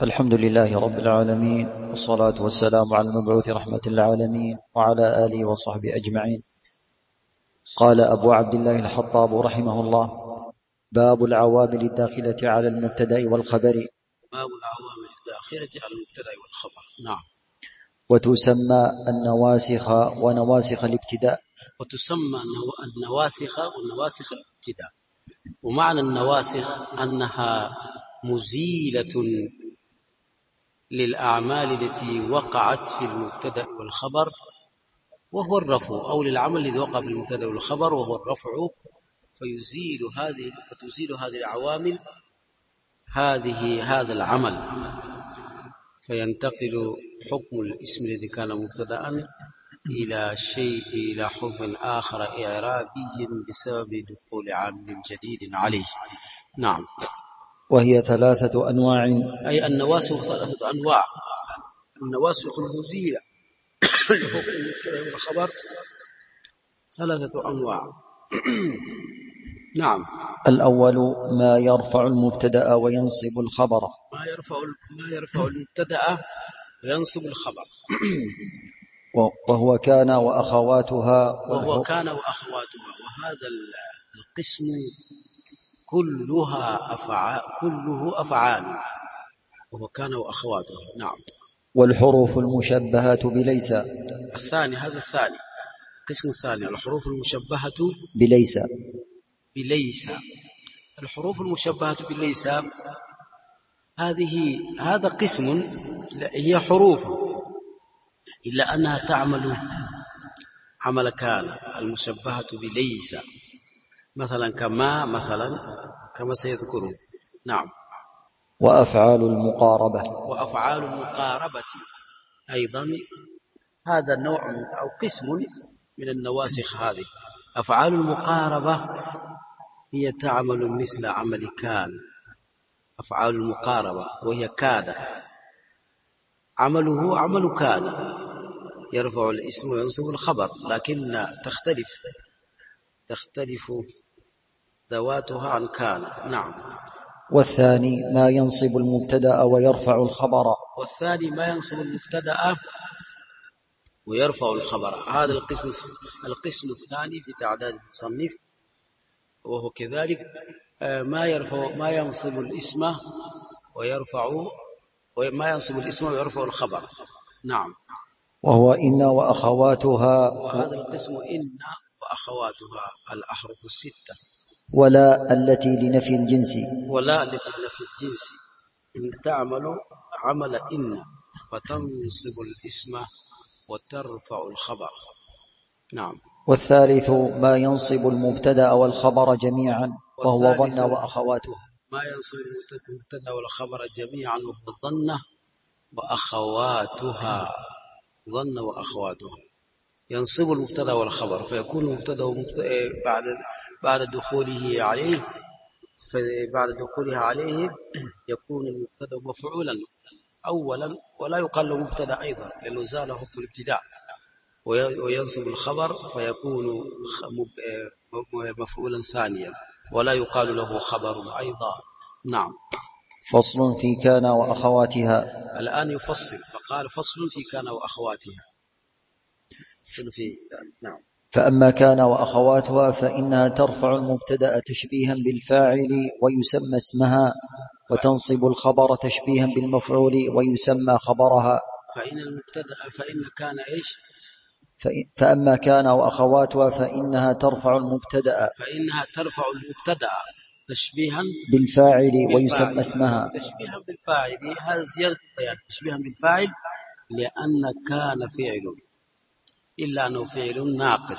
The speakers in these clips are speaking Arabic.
الحمد لله رب العالمين، والصلاة والسلام على المبعوث رحمة العالمين وعلى آله وصحبه أجمعين. قال أبو عبد الله الحطاب رحمه الله: باب العوامل الداخلة على المبتدأ والخبر. باب العوامل الداخلة على المبتدأ والخبر. نعم. وتسمى النواسخ ونواسخ الابتداء. وتسمى النواسخ ونواسخ الابتداء. ومعنى النواسخ أنها مزيلة للأعمال التي وقعت في المبتدأ والخبر وهو الرفع، أو للعمل الذي وقع في المبتدأ والخبر وهو الرفع، فتزيل هذه العوامل هذا العمل، فينتقل حكم الاسم الذي كان مبتدأ إلى حكم آخر إعرابي بسبب دخول عامل جديد عليه. نعم. وهي ثلاثة أنواع، أي النواسخ ثلاثة أنواع. النواسخ المزيلة لحكم المبتدأ والخبر ثلاثة أنواع. نعم. الأول ما يرفع المبتدأ وينصب الخبر. ما يرفع المبتدأ وينصب الخبر. وهو كان وأخواتها. وهذا القسم كله أفعال، وهو كان وأخواتها. نعم. والحروف المشبهة بليس. هذا الثاني، القسم الثاني، الحروف المشبهة بليس. الحروف المشبهة بليس هذا قسم هي حروف إلا أنها تعمل عمل كان، المشبهة بليس، مثلا كما سيذكره. نعم. وأفعال المقاربة أيضا هذا نوع أو قسم من النواسخ. هذه أفعال المقاربة هي تعمل مثل عمل كان. أفعال المقاربة وهي كاد، عمله عمل كاد، يرفع الاسم وينصب الخبر، لكن تختلف ذواتها عن كان. نعم. والثاني ما ينصب المبتدأ ويرفع الخبر. هذا القسم الثاني في تعداد المصنف، وهو كذلك ما ينصب الاسم ويرفع الخبر. نعم. وهو إن وأخواتها. وهذا القسم إن وأخواتها الأحرف الستة. ولا التي لنفي الجنس. إن تعمل عمل إن فتنصب الاسم وترفع الخبر. نعم. والثالث ما ينصب المبتدأ والخبر جميعا وهو ظن وأخواته. ما ينصب المبتدأ والخبر جميعا وهو ظن وأخواتها. ينصب المبتدأ والخبر، فيكون المبتدأ بعد دخوله عليه يكون المبتدأ مفعولا أولا، ولا يقال له مبتدأ أيضا لأنه زال حكم الابتداء، وينصب الخبر فيكون مفعولا ثانيا، ولا يقال له خبر أيضا. نعم. فصل في كان وأخواتها. الآن يفصل، فقال فصل في كان وأخواتها. نعم. فأما كان وأخواتها فإنها ترفع المبتدأ تشبيها بالفاعل ويسمى اسمها، وتنصب الخبر تشبيها بالمفعول ويسمى خبرها. فأما كان وأخواتها فإنها ترفع المبتدأ تشبيها بالفاعل ويسمى اسمها. تشبيها بالفاعل، هذا زيادة البيان. تشبيها بالفاعل لأن كان فعل، إلا أنه فعل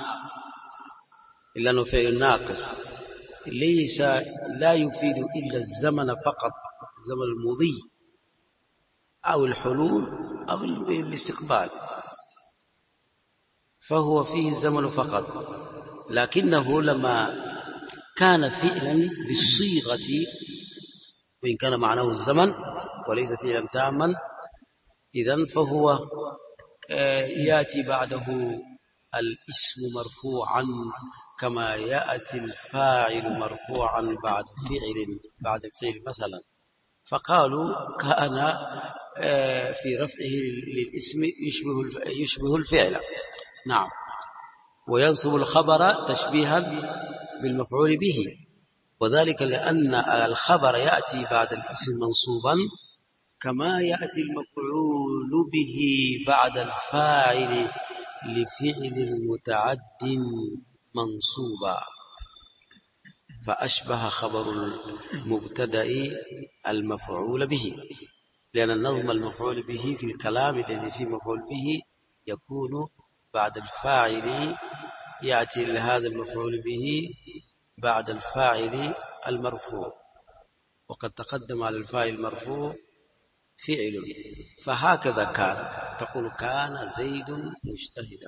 ناقص ليس لا يفيد إلا الزمن فقط، الزمن المضي أو الحلول أو الاستقبال، فهو فيه الزمن فقط. لكنه لما كان فعلا بالصيغة، وإن كان معناه الزمن وليس فعلا تاما، إذن فهو يأتي بعده الاسم مرفوعا كما يأتي الفاعل مرفوعا بعد الفعل مثلا. فقالوا كان في رفعه للاسم يشبه الفعل. نعم. وينصب الخبر تشبيها بالمفعول به، وذلك لأن الخبر يأتي بعد الاسم منصوبا كما يأتي المفعول به بعد الفاعل لفعل متعد منصوبا، فأشبه خبر المبتدأ المفعول به، لأن النظم المفعول به في الكلام الذي فيه مفعول به يكون بعد الفاعل، يأتي لهذا المفعول به بعد الفاعل المرفوع، وقد تقدم على الفاعل المرفوع فعل. فهكذا كان، تقول كان زيد مجتهدا،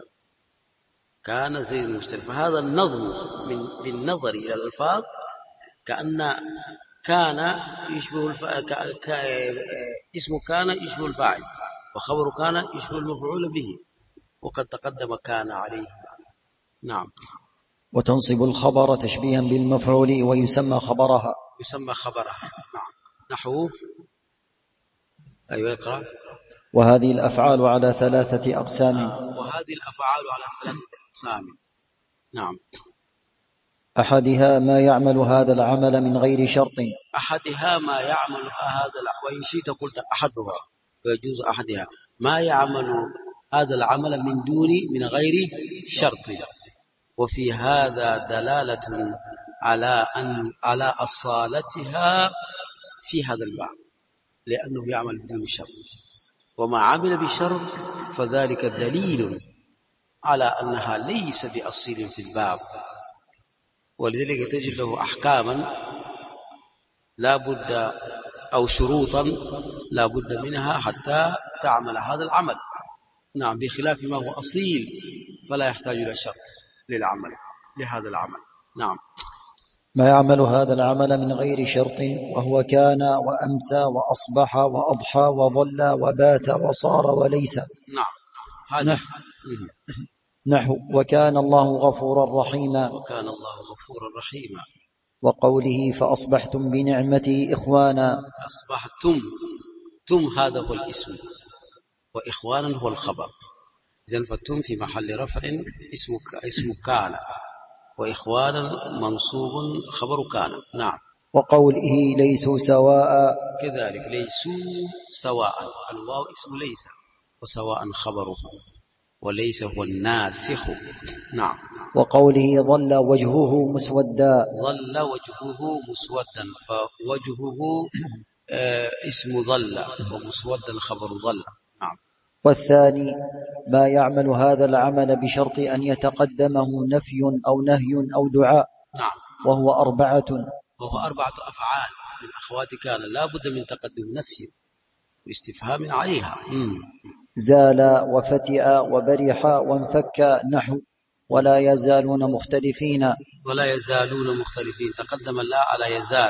كان زيد مجتهدا. فهذا النظم بالنظر إلى الألفاظ كأن كان يشبه اسم كان يشبه الفاعل، وخبر كان يشبه المفعول به، وقد تقدم كان عليه. نعم. وتنصب الخبر تشبيها بالمفعول ويسمى خبرها. يسمى خبرها. نعم. نحو أيوة اقرأ. وهذه الأفعال على 3 أقسام. وهذه الأفعال على 3 أقسام. نعم. أحدها ما يعمل هذا العمل من غير شرط. أحدها ما يعمل هذا العمل، وإن شئت قلت أحدها ويجوز أحدها، ما يعمل هذا العمل من غير شرط. وفي هذا دلالة على أصالتها في هذا الباب، لأنه يعمل بدون شرط، وما عمل بشرط فذلك دليل على أنها ليس بأصيل في الباب، ولذلك تجد له أحكاما لا بد أو شروطا لا بد منها حتى تعمل هذا العمل. نعم. بخلاف ما هو أصيل فلا يحتاج إلى شرط للعمل لهذا العمل. نعم. ما يعمل هذا العمل من غير شرط، وهو كان وأمسى وأصبح وأضحى وظل وبات وصار وليس. نعم. نحو وكان الله غفورا رحيما. وكان الله غفورا رحيما. وقوله فأصبحتم بنعمته إخوانا. أصبحتم، تم هذا هو الاسم، وإخوانا هو الخبر. إذن فتم في محل رفع اسم كان، وإخوانا منصوب خبر كان. نعم. وقوله ليسوا سواء، كذلك ليسوا سواء، الواو اسم ليس، وسواء خبره، وليس هو الناسخ. نعم. وقوله ظل وجهه مسودا. ظل وجهه مسودا، فوجهه اسم ظل، ومسودا خبر ظل. نعم. والثاني ما يعمل هذا العمل بشرط أن يتقدمه نفي أو نهي أو دعاء. نعم. وهو 4 أفعال من أخوات كان لا بد من تقدم نفي واستفهام عليها. زال وفتئ وبرح وانفك. نحو ولا يزالون مختلفين. ولا يزالون مختلفين، تقدم لا على يزال،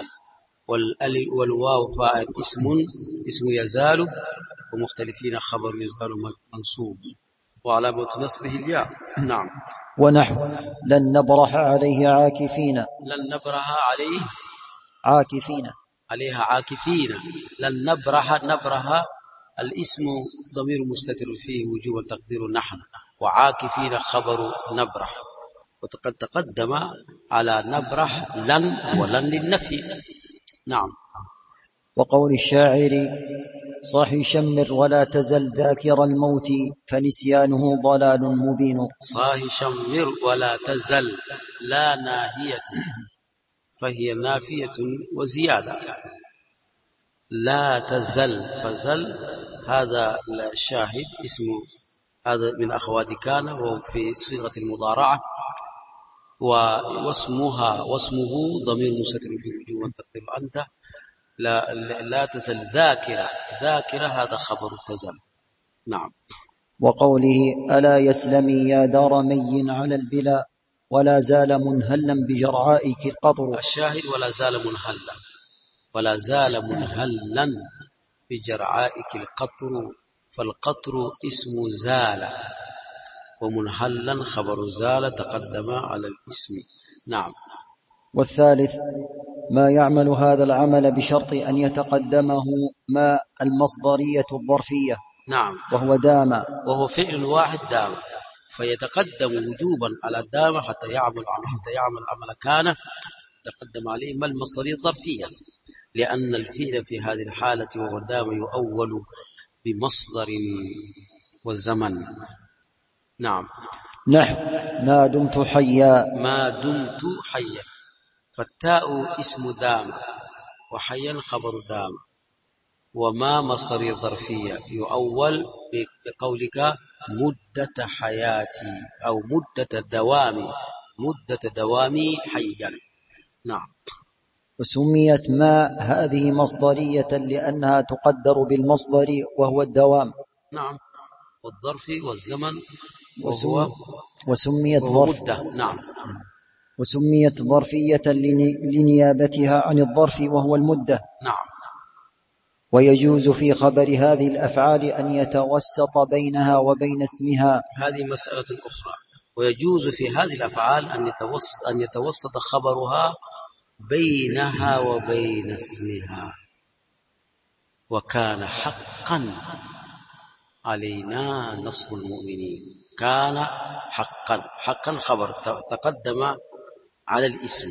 والواو فاعل اسم يزال، ومختلفين خبر يزال منصوب، وعلامة نصبه الياء. نعم. ونحو لن نبرح عليه عاكفين. لن نبرح عليه عاكفين، عليها عاكفين. لن نبرح الاسم ضمير مستتر فيه وجوب تقدير نحن، وعاكفين خبر نبرح، وقد تقدم على نبرح لن ولن للنفي. نعم. وقول الشاعر صاحي شمر ولا تزل ذاكر الموت فنسيانه ضلال مبين. صاحي شمر ولا تزل، لا ناهية فهي نافية وزيادة. لا تزل، فزل هذا الشاهد اسم، هذا من أخوات كان، وهو في صيغة المضارعة، واسمه ضمير مستتر في وجوب تقدير أنت. لا تزل ذاكرة هذا خبر تزل. نعم. وقوله ألا يسلمي يا دار مي على البلا ولا زال منهلا بجرعائك القطر. الشاهد ولا زال منهلا بجرعائك القطر، فالقطر اسم زال، ومنهلا خبر زال تقدم على الاسم. نعم. والثالث ما يعمل هذا العمل بشرط أن يتقدمه ما المصدرية الظرفية. نعم. وهو دام، وهو فعل واحد دام، فيتقدم وجوبا على الدام حتى يعمل عمل كان تقدم عليه ما المصدرية الظرفية، لأن الفعل في هذه الحالة وهو دام يؤول بمصدر والزمن. نعم. نحو ما دمت حيا. ما دمت حيا، فالتاء اسم دام وحيا خبر دام، وما مصدر ظرفية يؤول بقولك مدة حياتي أو مدة دوامي حيا. نعم. وسميت ما هذه مصدرية لأنها تقدر بالمصدر وهو الدوام. نعم، والظرف والزمن وسميت مدة. نعم. وسميت ظرفية لنيابتها عن الظرف وهو المدة. نعم. ويجوز في خبر هذه الأفعال أن يتوسط بينها وبين اسمها. هذه مسألة أخرى. ويجوز في هذه الأفعال أن يتوسط خبرها بينها وبين اسمها. وكان حقا علينا نصر المؤمنين. كان حقا خبر تقدم على الاسم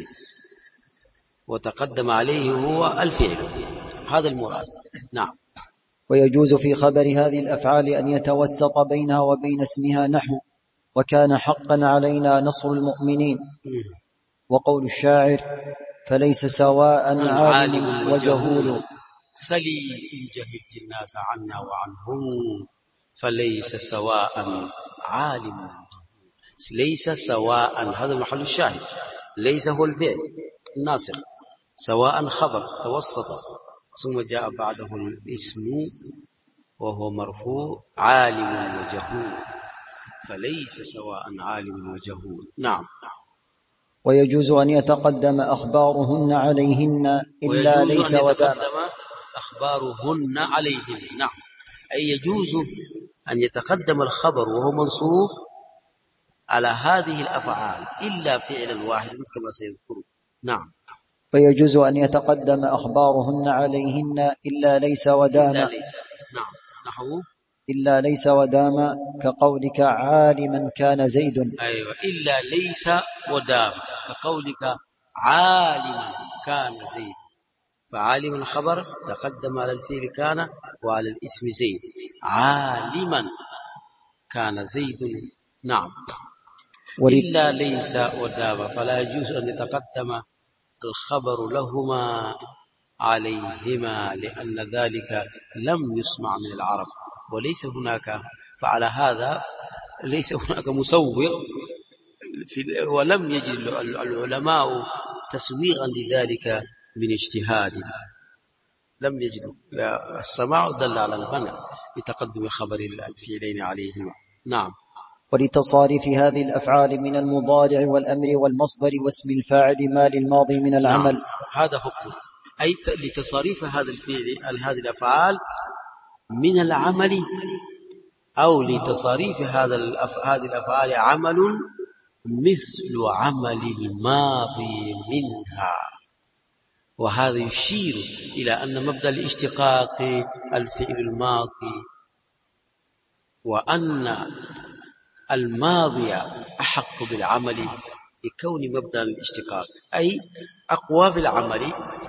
وتقدم عليه هو الفعل، هذا المراد. نعم. ويجوز في خبر هذه الأفعال أن يتوسط بينها وبين اسمها، نحو وكان حقا علينا نصر المؤمنين. وقول الشاعر فليس سواء عالم وجهول. سلي إن جهلت الناس عنا وعنهم فليس سواء عالم. ليس سواء هذا محل الشاهد، ليس هو الفعل الناصر، سواء خبر توسط ثم جاء بعده الاسم وهو مرفوع عالم وجهول، فليس سواء عالم وجهول. نعم. ويجوز أن يتقدم أخبارهن عليهن إلا ليس ودام. أخبارهن عليهن. نعم، أي يجوز أن يتقدم الخبر وهو منصوب على هذه الأفعال إلا فعلا واحدا كما سيذكر. نعم. ويجوز أن يتقدم أخبارهن عليهن إلا ليس ودام. إلا ليس. نعم. نحو إلا ليس ودام كقولك عالما كان زيد. أيوة، إلا ليس ودام كقولك عالما كان زيد، فعالما الخبر تقدم على الفعل كان وعلى الاسم زيد. عالما كان زيد. نعم. إلا ليس ودام فلا يجوز أن يتقدم الخبر لهما عليهما، لأن ذلك لم يسمع من العرب وليس هناك، فعلى هذا ليس هناك مسوغ ولم يجد العلماء تسويغا لذلك من اجتهاد، لم يجدوا. السماع دل على المنع لتقدم خبر الفعلين عليهما. نعم. ولتصاريف هذه الأفعال من المضارع والأمر والمصدر واسم الفاعل ما للماضي من العمل. نعم. هذا حكم، أي لتصاريف هذا الفعل هذه الأفعال من العمل، أو لتصاريف هذه الأفعال عمل مثل عمل الماضي منها. وهذا يشير إلى أن مبدأ الاشتقاق الفعل الماضي، وأن الماضي أحق بالعمل لكون مبدأ الاشتقاق أي أقوى في العمل.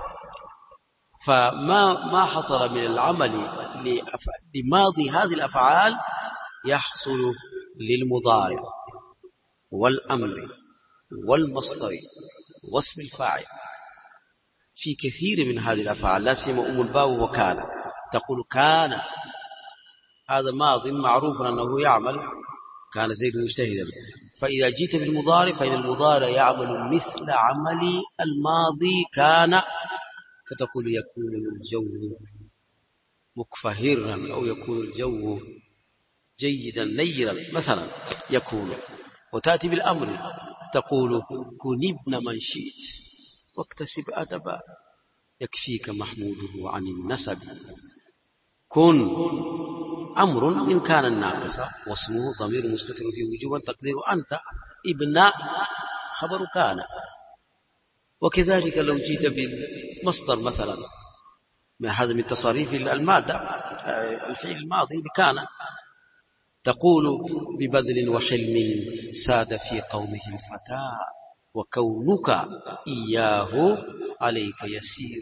فما حصل من العمل لماضي هذه الأفعال يحصل للمضارع والأمر والمصدر واسم الفاعل في كثير من هذه الأفعال، لا سيما الباء وكان. تقول كان هذا ماض معروف أنه يعمل، كان زيد مجتهدا، فإذا جئت بالمضارع فإن المضارع يعمل مثل عمل الماضي كان، فتقول يكون الجو مكفهرا أو يكون الجو جيدا نيرا مثلا يكون. وتأتي بالأمر تقول كن ابن من شئت واكتسب أدبا يكفيك محموده عن النسب. كن أمر إن كان الناقصة واسمه ضمير مستتر في وجوبا تقدير أنت. ابن خبر كان، وكذلك لو جيت بالمصدر مثلا، ما هذا من تصاريف المادة، الفعل الماضي كان، تقول ببذل وحلم ساد في قومه الفتى وكونك إياه عليك يسير،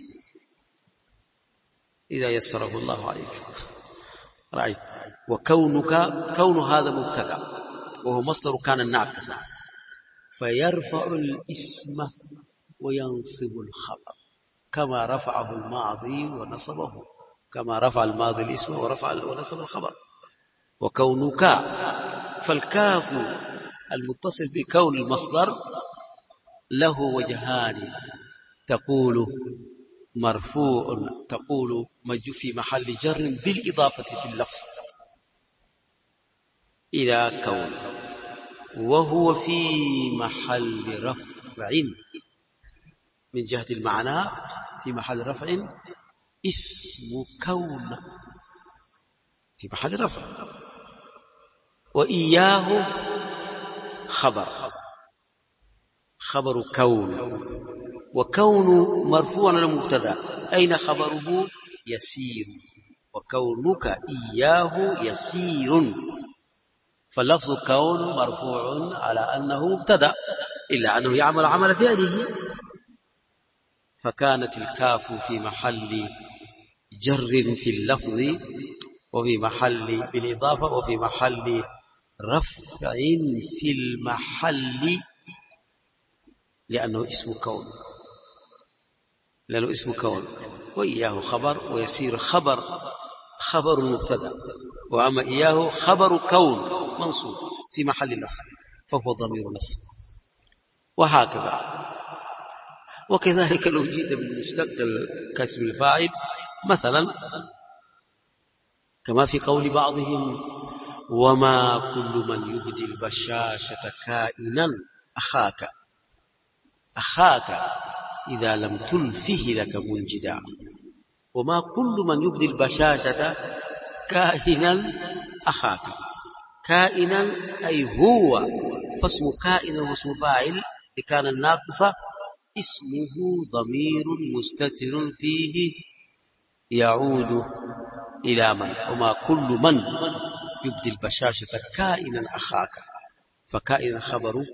إذا يسره الله عليك. رأيت؟ وكونك، كون هذا مبتدا وهو مصدر كان ناقصا، فيرفع الاسم وينصب الخبر كما رفعه الماضي ونصبه، كما رفع الماضي الاسم ونصب الخبر. وكونك، فالكاف المتصل بكون المصدر له وجهان، تقول مرفوع، تقول في محل جر بالإضافة في اللفظ إلى كون، وهو في محل رفع من جهة المعنى، في محل رفع اسم كون، في محل رفع. وإياه خبر كون، وكون مرفوع للمبتدا، أين خبره؟ يسير، وكونك إياه يسير، فاللفظ كون مرفوع على أنه مبتدا، إلا أنه يعمل عمل فعله، فكانت الكاف في محل جر في اللفظ، وفي محل بالإضافة، وفي محل رفع في المحل، لأنه اسم كون. وإياه خبر، ويسير خبر المبتدا، وأما إياه خبر كون منصوب في محل نصب، فهو ضمير نصب، وهكذا. وكذلك لو جئت بالمشتق كاسم الفاعل مثلا، كما في قول بعضهم: وما كل من يبدي البشاشة كائنا أخاك إذا لم تلفه لك منجدا. وما كل من يبدي البشاشة كائنا أخاك، كائنا أي هو، فاسم كائنا واسم فاعل كان الناقصة، اسمه ضمير مستتر فيه يعود إلى من. وما كل من يبدي البشاشة كائنا أخاك، فكائنا خبر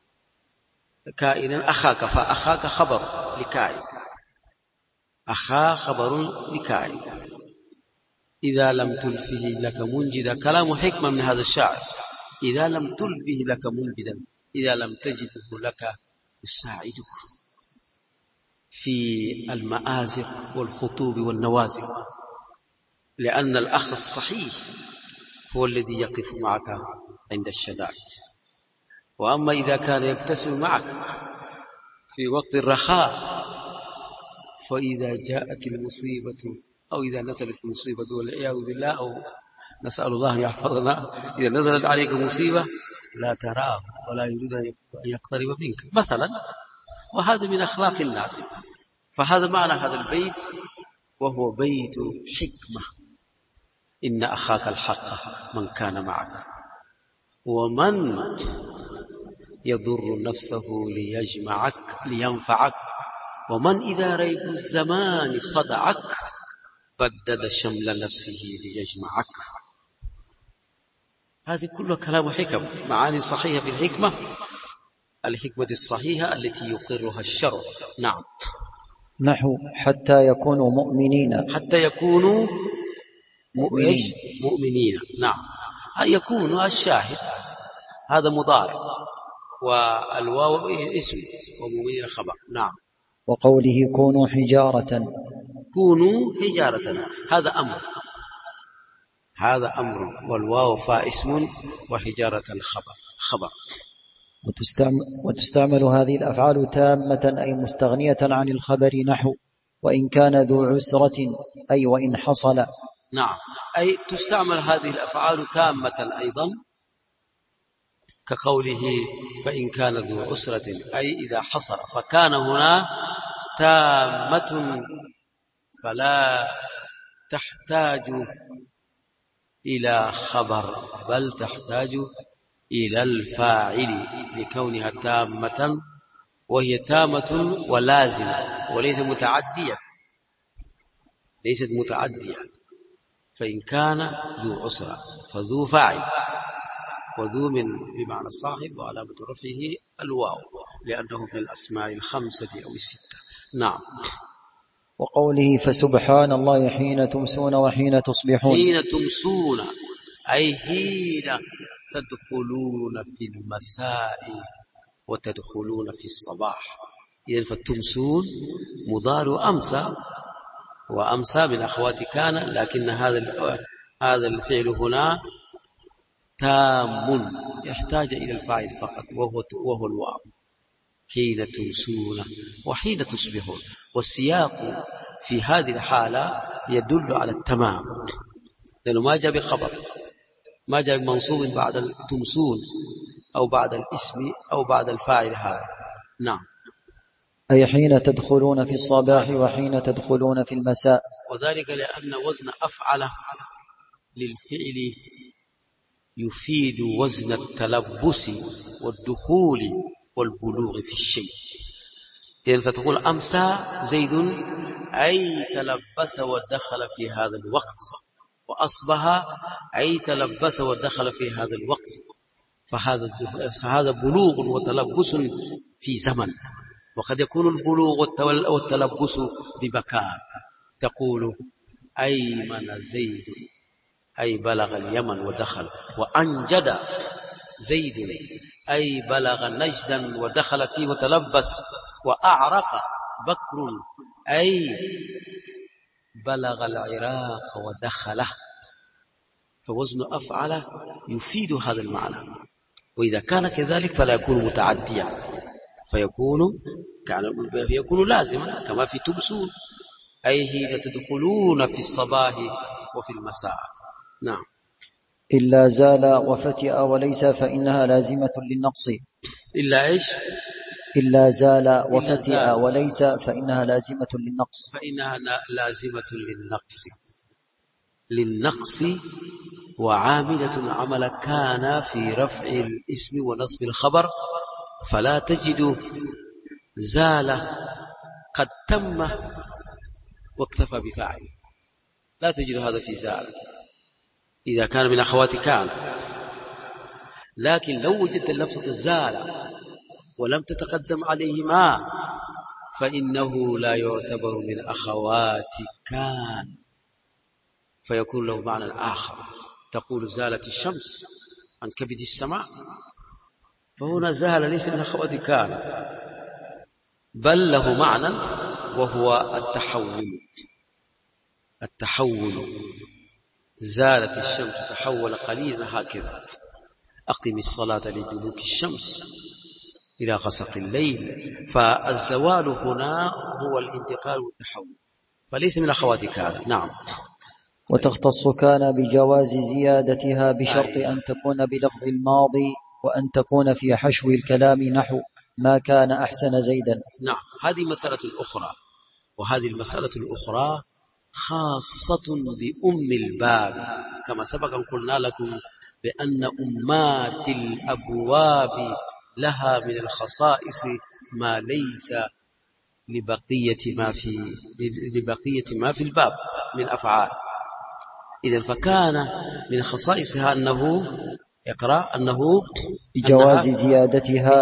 كائنا أخاك، فأخاك خبر لكائن، أخا خبر لكائن. إذا لم تلفه لك منجدا، كلام حكمة من هذا الشاعر. إذا لم تلفه لك منجدا، إذا لم تجده لك يساعدك في المآزق والخطوب والنوازل، لأن الأخ الصحيح هو الذي يقف معك عند الشدائد. وأما إذا كان يبتسم معك في وقت الرخاء، فإذا جاءت المصيبة أو إذا نزلت المصيبة والعياذ بالله، أو نسأل الله أن يحفظنا، إذا نزلت عليك مصيبة لا تراه ولا يريد أن يقترب منك مثلا، وهذا من أخلاق الناس. فهذا معنى هذا البيت، وهو بيت حكمة: إن أخاك الحق من كان معك، ومن يضر نفسه لينفعك، ومن إذا ريب الزمان صدعك بدد شمل نفسه ليجمعك. هذه كلها كلام حكم، معاني صحيحة في الحكمة، الحكمة الصحيحة التي يقرها الشرع. نعم. نحو حتى يكونوا مؤمنين، حتى يكونوا مؤمنين. نعم. يكون الشاهد هذا مضارع، والواو اسم، ومؤمنين خبر. نعم. وقوله كونوا حجارة، كونوا حجارة، هذا أمر، والواو فاء اسم، وحجارة خبر. وتستعمل هذه الأفعال تامة أي مستغنية عن الخبر، نحو وإن كان ذو عسرة أي وإن حصل. نعم، أي تستعمل هذه الأفعال تامة أيضا، كقوله فإن كان ذو عسرة أي إذا حصل، فكان هنا تامة فلا تحتاج إلى خبر، بل تحتاج إلى الفاعل لكونها تامة وهي تامة ولازمة وليس متعدية، ليست متعدية. فإن كان ذو عسرة فذو فاعل، وذو من بمعنى الصاحب، وعلامة رفعه الواو لأنه من الأسماء الخمسة أو الستة. نعم. وقوله فسبحان الله حين تمسون وحين تصبحون. حين تمسون أي حين تدخلون في المساء وتدخلون في الصباح. إذن فتمسون مضارع أمسى، وأمسى من أخوات كان، لكن هذا الفعل هنا تام يحتاج إلى الفاعل فقط وهو الواو. حين تمسون وحين تصبحون، والسياق في هذه الحالة يدل على التمام، لأنه ما جاء بخبر، ما جاء بمنصوب بعد تمسون أو بعد الاسم أو بعد الفاعل هذا. نعم. أي حين تدخلون في الصباح وحين تدخلون في المساء. وذلك لأن وزن أفعل للفعل يفيد وزن التلبس والدخول والبلوغ في الشيء. إذن فتقول أمسى زيد أي تلبس ودخل في هذا الوقت، وأصبح أي تلبس ودخل في هذا الوقت. فهذا بلوغ وتلبس في زمن، وقد يكون البلوغ والتلبس بمكان. تقول أيمن زيد أي بلغ اليمن ودخل، وأنجد زيد أي بلغ نجدا ودخل فيه وتلبس، وأعرق بكر أي بلغ العراق ودخله. فوزن أفعل يفيد هذا المعنى، وإذا كان كذلك فلا يكون متعديا، فيكون لازما كما في تمسون أي حين تدخلون في الصباح وفي المساء. نعم. إلا زال وفتئ وليس فإنها لازمة للنقص. إلا إيش؟ إلا زال وفتئ وليس فإنها لازمة للنقص. فإنها لازمة للنقص وعاملة عمل كان في رفع الاسم ونصب الخبر، فلا تجد زال قد تم واكتفى بفاعل، لا تجد هذا في زال إذا كان من أخوات كان. لكن لو وجدت اللفظة زال ولم تتقدم عليه ما، فإنه لا يعتبر من أخوات كان، فيكون له معنى آخر. تقول زالت الشمس عن كبد السماء، فهنا زال ليس من أخوات كان، بل له معنى وهو التحول. زالت الشمس تحول قليلا هكذا. أقم الصلاة لدلوك الشمس إلى غسق الليل. فالزوال هنا هو الانتقال والتحول، فليس من أخوات كان. نعم. وتختص كان بجواز زيادتها بشرط أن تكون بلفظ الماضي، وأن تكون في حشو الكلام نحو ما كان أحسن زيدا. نعم. هذه مسألة أخرى، وهذه المسألة الأخرى خاصة بأم الباب، كما سبق أن قلنا لكم بأن أمات الأبواب لها من الخصائص ما ليس لبقية ما في الباب من أفعال. إذن فكان من خصائصها أنه بجواز زيادتها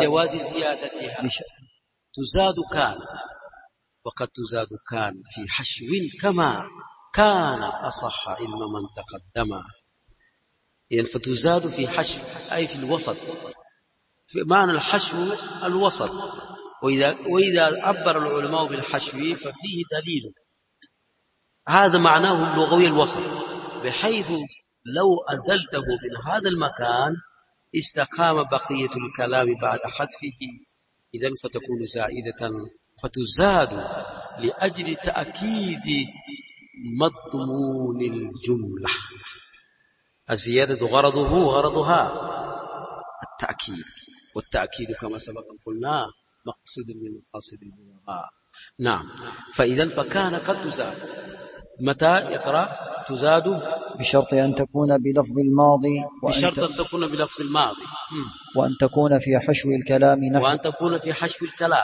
تزاد كان، وقد تزاد كان في حشو كما كان أصح علم من تقدم. إذن فتزاد في حشو أي في الوسط، في معنى الحشو الوسط. وإذا عبر العلماء بالحشو ففيه دليل، هذا معناه اللغوي الوسط، بحيث لو أزلته من هذا المكان استقام بقية الكلام بعد حذفه، إذن فتكون زائدة، فتزاد لأجل تأكيد مضمون الجملة. الزيادة غرضها التأكيد، والتأكيد كما سبق قلنا مقصود من مقاصد البلاغة. نعم. فإذا فكان قد تزاد. متى يقرأ تزاد؟ بشرط أن تكون بلفظ الماضي، بشرط أن تكون بلفظ الماضي، وأن تكون في حشو الكلام نحو، وأن تكون في حشو الكلام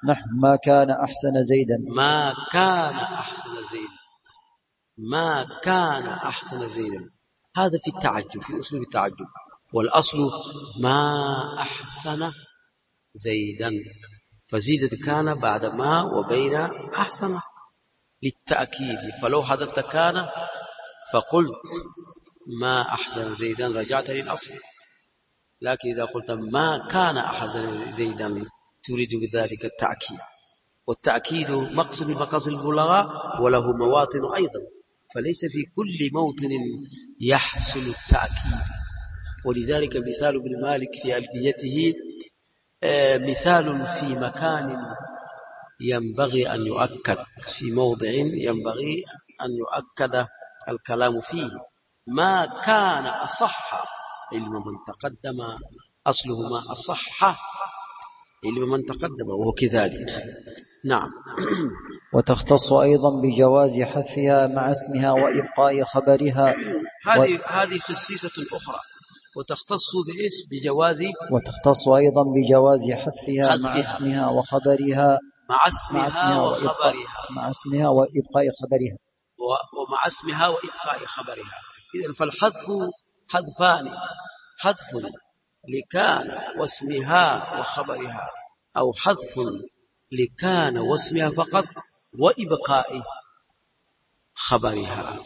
نحو ما كان أحسن زيدا. ما كان أحسن زيدا، ما كان أحسن زيدا، هذا في التعجب، في أسلوب التعجب. والأصل ما أحسن زيدا، فزيدت كان بعد ما وبين أحسن للتأكيد. فلو حذفت كان فقلت ما أحسن زيدا رجعت للأصل، لكن إذا قلت ما كان أحسن زيدا تريد بذلك التأكيد، والتأكيد مقصد من مقاصد البلاغة وله مواطن أيضا، فليس في كل موطن يحصل التأكيد. ولذلك مثال ابن مالك في ألفيته مثال في مكان ينبغي أن يؤكد، في موضع ينبغي أن يؤكد الكلام فيه. ما كان أصح علم من تقدم، أصله ما أصح علم من تقدم، وهو كذلك. نعم. وتختص أيضا بجواز حذفها مع اسمها وإبقاء خبرها. هذه خصيصة أخرى. وتختص بجواز، وتختص أيضا بجواز حذفها مع اسمها وخبرها، مع اسمها وخبرها، مع اسمها وإبقاء خبرها، ومع اسمها وإبقاء خبرها. إذن فالحذف حذفان: حذف لكان واسمها وخبرها، أو حذف لكان واسمها فقط وإبقاء خبرها.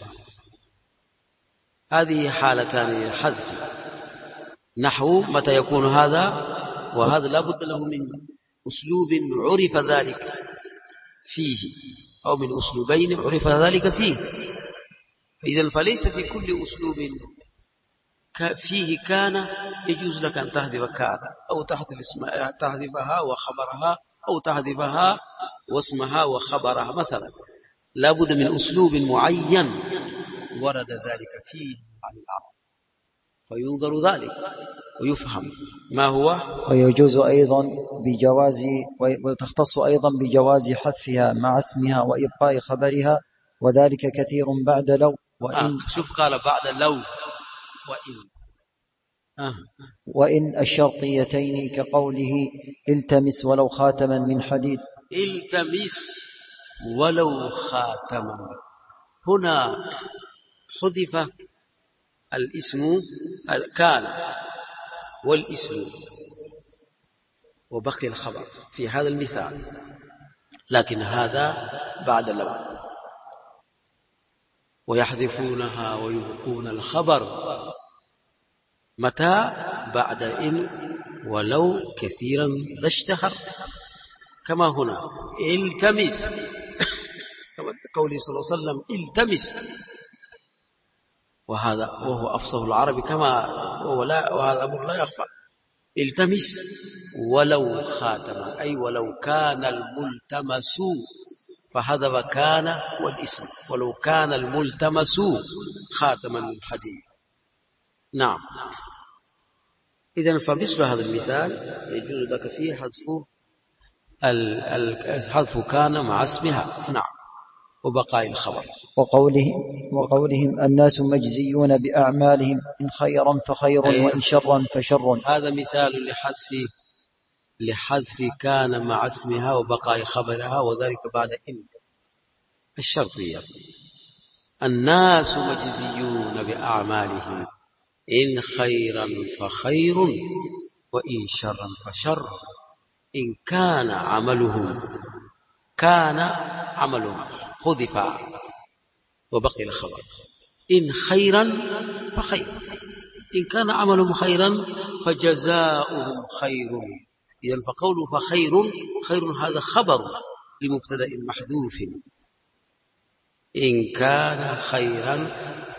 هذه حالتان للحذف. نحو متى يكون هذا وهذا لا بد له من أسلوب عرف ذلك فيه، أو من أسلوبين عرف ذلك فيه. فإذا فليس في كل أسلوب فيه كان يجوز لك أن تحذف كان، أو تحذفها وخبرها، أو تحذفها واسمها وخبرها مثلا. لا بد من أسلوب معين ورد ذلك فيه عن العرب، فينظر ذلك ويفهم ما هو. ويجوز أيضا بجواز، وتختص أيضا بجواز حذفها مع اسمها وإبقاء خبرها، وذلك كثير بعد لو وإن. شوف قال بعد لو وإن. وإن الشرطيتين كقوله التمس ولو خاتما من حديد. التمس ولو خاتما، هنا حذف الاسم كان والاسم وبقي الخبر في هذا المثال، لكن هذا بعد لو. ويحذفونها ويبقون الخبر متى؟ بعد إن ولو كثيرا ذا اشتهر، كما هنا التمس، كما قوله صلى الله عليه وسلم التمس، وهو أفصح العرب كما وهذا أمر لا يخفى. التمس ولو خاتما، أي ولو كان الملتمس، فحذف كان والاسم، ولو كان الملتمس خاتما من حديد. نعم. إذن فمثل هذا المثال يجوز لك فيه حذف كان مع اسمها، نعم، وبقاء الخبر. وقولهم الناس مجزيون بأعمالهم، إن خيرا فخير وإن شرا فشر. هذا مثال لحذف كان مع اسمها وبقاء خبرها، وذلك بعد إن الشرطية. الناس مجزيون بأعمالهم، إن خيرا فخير وإن شرا فشر. إن كان عملهم حذف وبقي الخبر. إن خيرا فخير، إن كان عملهم خيرا فجزاؤهم خير. إذن فقوله فخير، خير هذا خبر لمبتدأ محذوف. إن كان خيرا،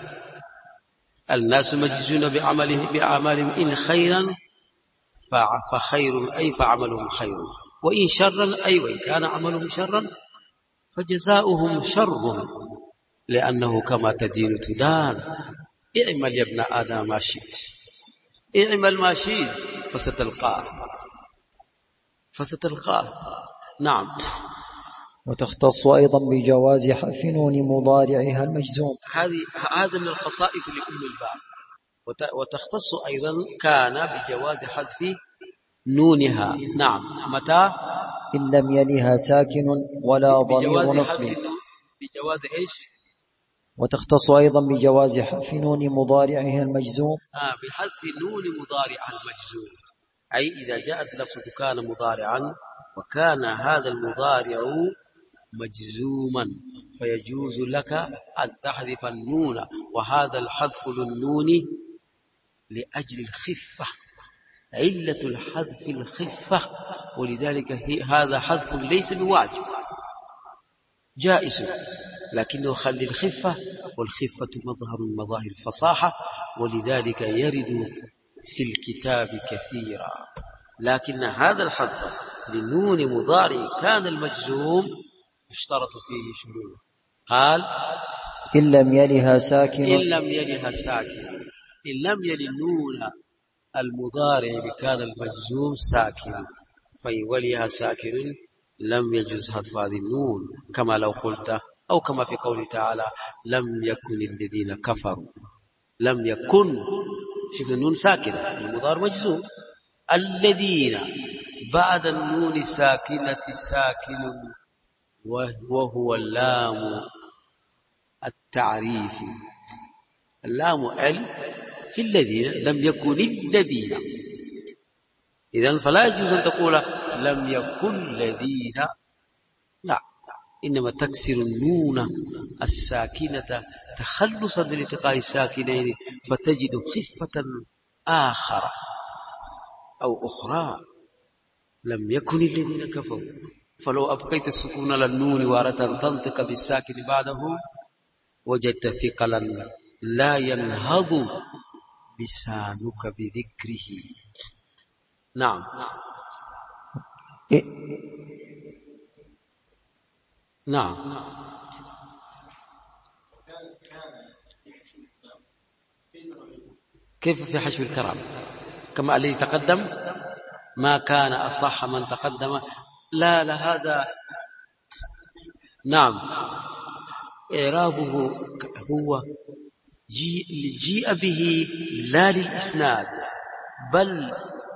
الناس مجزون بأعمالهم إن خيرا فخير، أي فعملهم خير، وإن شرا، أي وإن كان عملهم شرا فجزاؤهم شر، لأنه كما تدين تدان. اعمل يا ابن آدم ما شئت، اعمل ما شئت فستلقاه. نعم. وتختص أيضا بجواز حذف نون مضارعها المجزوم. هذا من الخصائص لأم الباب. وتختص أيضا كان بجواز حذف نونها. نعم. متى؟ إن لم يلها ساكن ولا ضمير نصب. بجواز إيش؟ وتختص أيضا بجواز حذف نون مضارعها المجزوم. بحذف نون مضارع المجزوم، أي إذا جاءت لفظة كان مضارعا وكان هذا المضارع مجزوما فيجوز لك أن تحذف النون، وهذا الحذف للنون لأجل الخفة، علة الحذف الخفة، ولذلك هذا حذف ليس بواجب، جائز، لكنه خلي الخفة، والخفة مظهر من مظاهر الفصاحة، ولذلك يرد في الكتاب كثيرا. لكن هذا الحذف للنون مضارع كان المجزوم يشترط فيه شروط. قال إن لم يلها ساكن، إن لم يلها ساكن، إن لم يل النون المضارع كان المجزوم ساكن، فإن وليها ساكن لم يجوز حذف هذه النون، كما لو قلت أو كما في قوله تعالى لم يكن الذين كفروا، لم يكن، شوف النون ساكنة المضارع مجزوم، الذين بعد النون ساكنة ساكن وهو اللام التعريف، اللام ال في الذين، لم يكن الذين، إذن فلا يجوز أن تقول لم يكن الذين، لا، إنما تكسر النون الساكنة تخلصا من التقاء الساكنين، فتجد خفة آخر أو أخرى، لم يكن الذين كفروا، فلو أبقيت السكون للنون وأردت أن تنطق بالساكن بعده وجدت ثقلا لا ينهض لسانك بذكره. نعم. نعم. كيف في حشو الكرام؟ كما الذي تقدم، ما كان أصح من تقدم، لا هذا نعم، إعرابه هو جيء به لا للإسناد، بل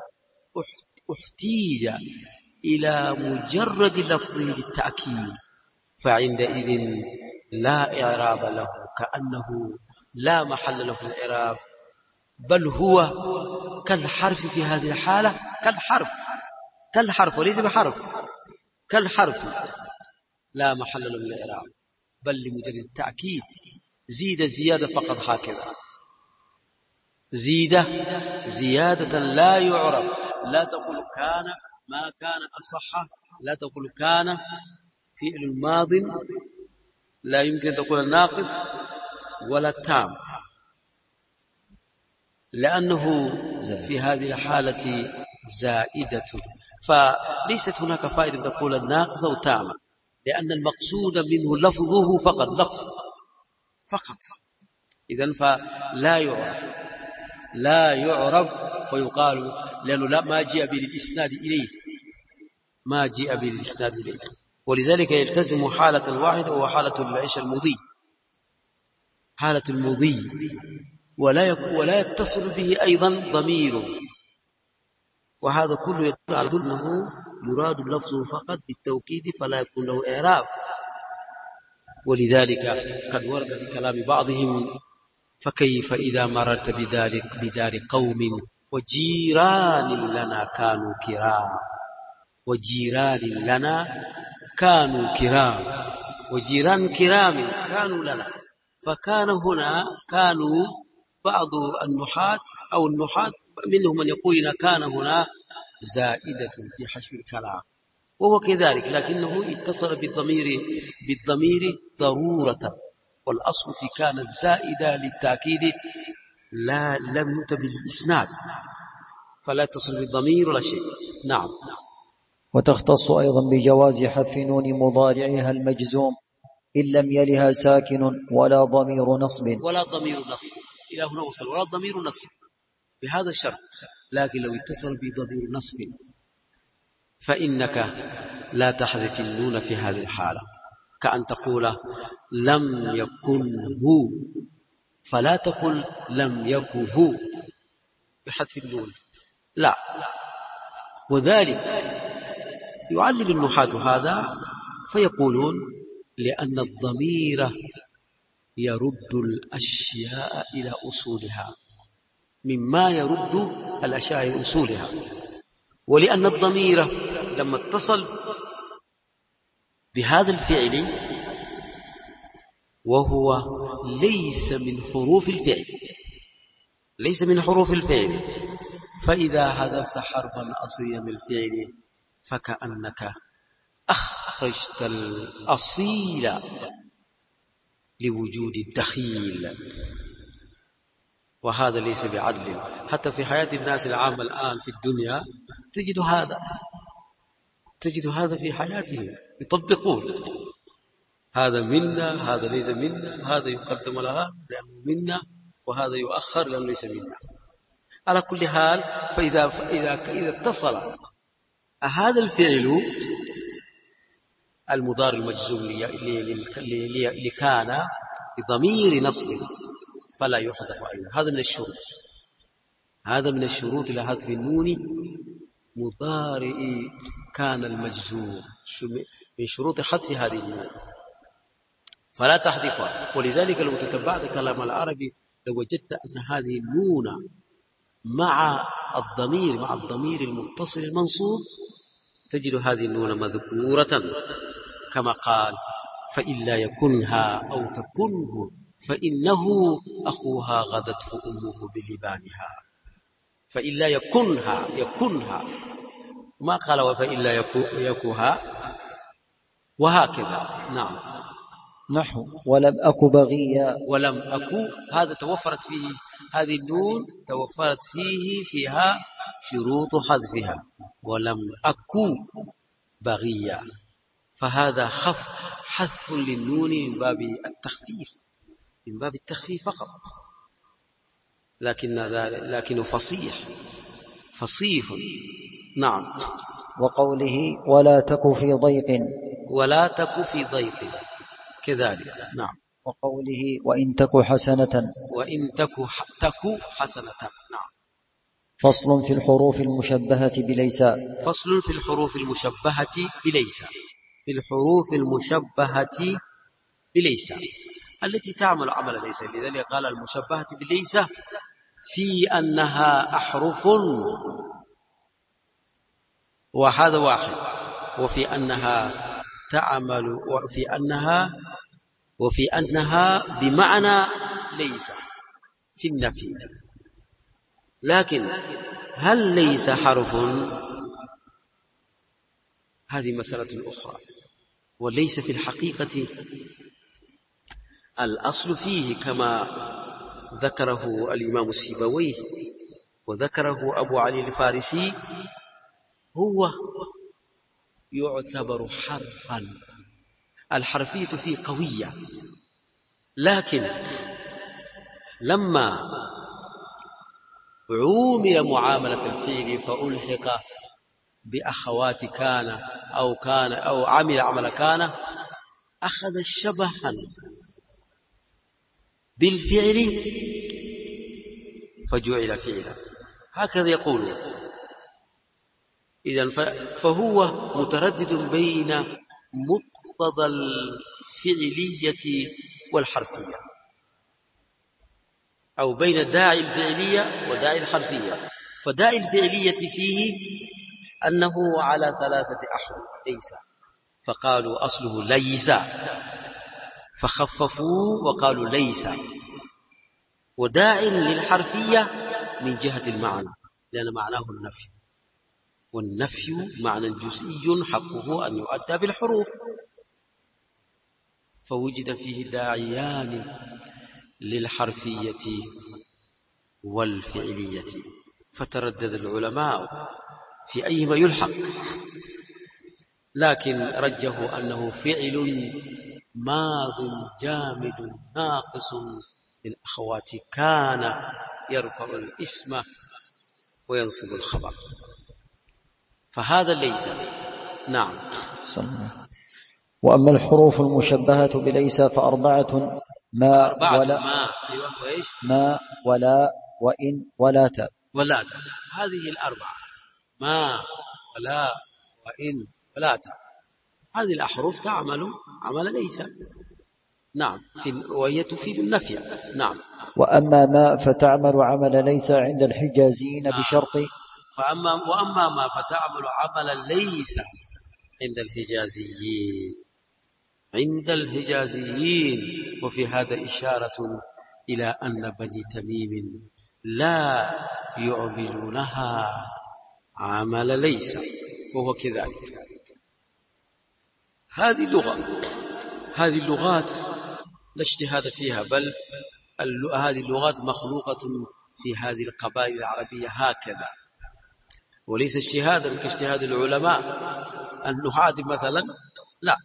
احتيج إلى مجرد لفظه للتأكيد، فعندئذ لا إعراب له، كأنه لا محل له الإعراب، بل هو كالحرف في هذه الحالة، كالحرف وليس بحرف، كالحرف لا محل له الإعراب، بل لمجرد التأكيد زيد زيادة فقط، هكذا زيد زيادة لا يعرب، لا تقول كان، ما كان أصح، لا تقول كان فعل الماض، لا يمكن أن تقول الناقص ولا التام، لأنه في هذه الحالة زائدة، فليست هناك فائدة أن تقول الناقص أو تام، لأن المقصود منه لفظه فقط، لفظ فقط، إذن فلا يعرب، لا يعرب، فيقال لأنه لا ما جاء بالإسناد إليه، ما جاء بالإسناد إليه، ولذلك يلتزم حالة الواحد وهو حالة العيش المضي، حالة المضي، ولا يتصل به أيضا ضمير، وهذا كله يدل على أنه يراد اللفظ فقط بالتوكيد فلا يكون له إعراب. ولذلك قد ورد في كلام بعضهم فكيف إذا مررت بدار قوم وجيران لنا كانوا كرام، وجيران لنا كانوا كرام، وجيران كرام كانوا لنا، فكان هنا كانوا بعض النحاة أو النحاة منهم من يقول إن كان هنا زائدة في حشو الكلام، وهو كذلك، لكنه اتصل بالضمير ضرورة، والأصل في كان الزائدة للتأكيد، لم يؤت بالإسناد، فلا يتصل بالضمير ولا شيء. نعم. وتختص أيضا بجواز حذف نون مضارعها المجزوم إن لم يلها ساكن ولا ضمير نصب، ولا ضمير نصب، إلى هنا وصل، ولا ضمير نصب بهذا الشرط، لكن لو اتصل بضمير نصب فإنك لا تحذف النون في هذه الحالة، كأن تقول لم يكن هو، فلا تقل لم يكن هو بحذف النون، لا، وذلك يعلل النحاة هذا فيقولون لأن الضمير يرد الأشياء إلى أصولها، مما يرد الأشياء إلى أصولها، ولأن الضمير لما اتصل بهذا الفعل وهو ليس من حروف الفعل، ليس من حروف الفعل، فإذا حذفت حرفا أصليا من الفعل فكأنك أخرجت الأصيل لوجود الدخيل، وهذا ليس بعدل. حتى في حياة الناس العامة الآن في الدنيا تجد هذا في حياتهم، يطبقون هذا منا، هذا ليس منا، هذا يقدم لها لأنه منا، وهذا يؤخر لأنه ليس منا. على كل حال، فإذا اتصل هذا الفعل المضارع المجزوم لكان بضمير نصب فلا يحذف أيضا. هذا من الشروط لحذف النون مضارع كان المجزوم، من شروط حذف هذه النون فلا تحذفها. ولذلك لو تتبعت كلام العربي لوجدت أن هذه النون مع الضمير المتصل المنصوب تجد هذه النون مذكورة، كما قال فإلا يكنها أو تكنه فإنه أخوها غدته أمه بلبانها. فإلا يكنها ما قال وفإلا يكوها، وهكذا. نعم. نحو ولم أك بغيا. ولم أكو، هذا توفرت فيه هذه النون، توفرت فيها شروط حذفها. ولم أكو بغيا، فهذا حذف للنون من باب التخفيف فقط، لكنه فصيح. نعم. وقوله ولا تك في ضيق. ولا تك في ضيق كذلك. نعم. وقوله وإن تك حسنة. وإن تك حسنة. نعم. فصل في الحروف المشبهة بليس. فصل في الحروف المشبهة بليس. في الحروف المشبهة بليس التي تعمل عمل ليس. لذلك قال المشبهة بليس في أنها أحرف، وهذا واحد، وفي أنها تعمل، وفي أنها بمعنى ليس في النفي. لكن هل ليس حرف؟ هذه مسألة أخرى. وليس في الحقيقة الأصل فيه كما ذكره الإمام السيبويه وذكره أبو علي الفارسي، هو يعتبر حرفا، الحرفية فيه قوية. لكن لما عومل معاملة الفعل فألحق بأخوات كان أو عمل كان، أخذ شبها بالفعل فجعل فعلا، هكذا يقول. إذن فهو متردد بين مقتضى الفعلية والحرفية، أو بين داعي الفعلية وداعي الحرفية. فداعي الفعلية فيه أنه على 3 أحرف ليس، فقالوا أصله ليس، فخففوا وقالوا ليس. وداع للحرفية من جهة المعنى، لأن معناه النفي، والنفي معنى جزئي حقه أن يؤدى بالحروف، فوجد فيه داعيان للحرفية والفعلية، فتردد العلماء في أيما يلحق، لكن رجحوا أنه فعل ماض جامد ناقص من أخوات كان يرفع الاسم وينصب الخبر، فهذا ليس. نعم. وأما الحروف المشبهة بليس فأربعة: ما ولا، ما ولا وإن ولا تا. هذه الأربعة: ما ولا وإن ثلاثة. هذه الأحرف تعمل عمل ليس. نعم، وهي تفيد النفي. نعم. وأما ما فتعمل عمل ليس عند الحجازيين بشرط. وأما ما فتعمل عمل ليس عند الحجازيين. وفي هذا إشارة إلى أن بني تميم لا يعملونها عمل ليس، وهو كذلك. هذه اللغات لا اجتهاد فيها، بل هذه اللغات مخلوقة في هذه القبائل العربية هكذا، وليس اجتهادا كاجتهاد العلماء النحاة مثلا. لا،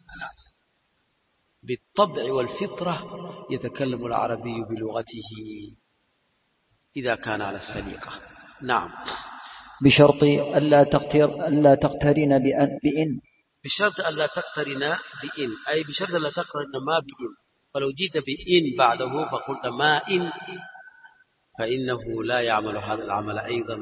بالطبع والفطرة يتكلم العربي بلغته إذا كان على السليقة. نعم. بشرط ألا تقترن بإن. بشرط ألا تقترن بإن، أي بشرط ألا تقترن ما بإن. فلو جئت بإن بعده فقلت ما إن، فإنه لا يعمل هذا العمل أيضا،